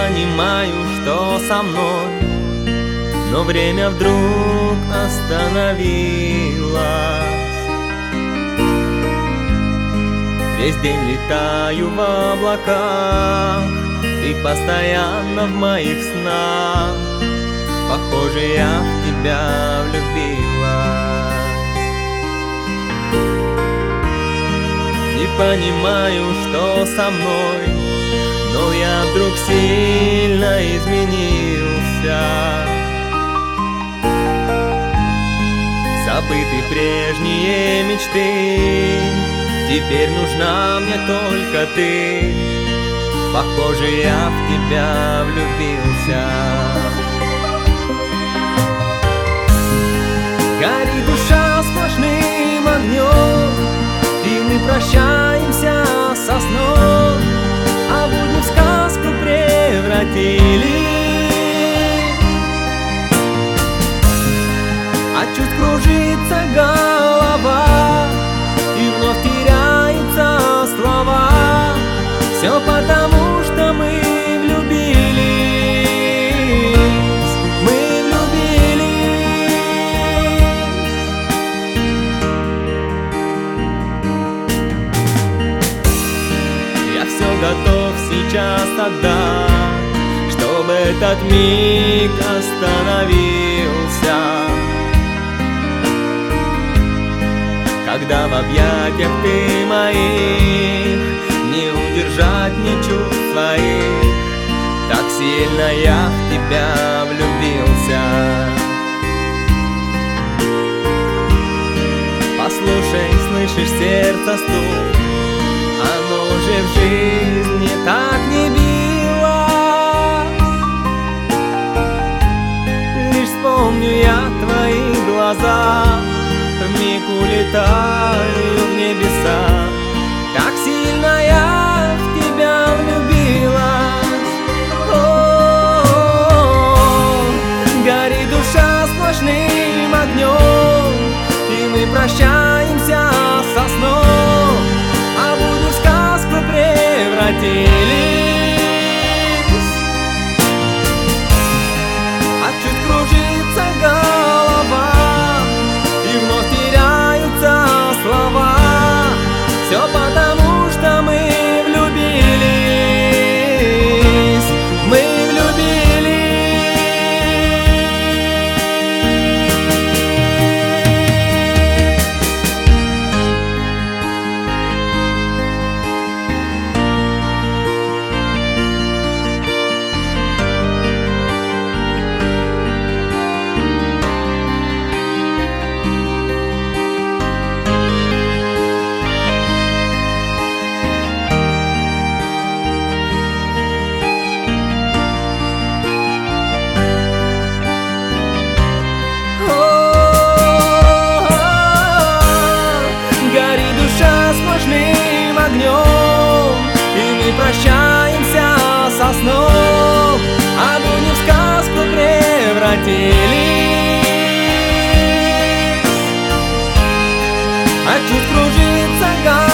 понимаю, что со мной, но время вдруг остановилось. Весь день летаю в облаках, ты постоянно в моих снах. Похоже, я в тебя влюбилась. Не понимаю, что со мной, но я вдруг сильно изменился. Забыты прежние мечты, теперь нужна мне только ты. Похоже, я в тебя влюбился. Горит душа сплошным огнем, и мы прощаемся со сном, а будни в сказку превратили. От чувств кружится голова, и вновь теряются слова. Все потому, что мы влюбились. Мы влюбились. Я все готов сейчас отдать, чтобы этот миг остановился. Когда в объятиях ты моих, не удержать мне чувств своих. Так сильно я в тебя влюбился. Послушай, слышишь сердце стук, оно же в жизни так не билось. Лишь вспомню я твои глаза, вмиг улетаю в небеса. Так сильно я в тебя влюбилась. О-о-о-о. Горит душа сплошным огнем, и мы прощаемся со сном, а будни в сказку превратились. От чувств кружится голова, и вновь теряются слова. Все потому, что мы влюбились. Мы влюбились. Сплошным огнем, и мы прощаемся со сном, а будни в сказку превратились. От чувств кружится голова.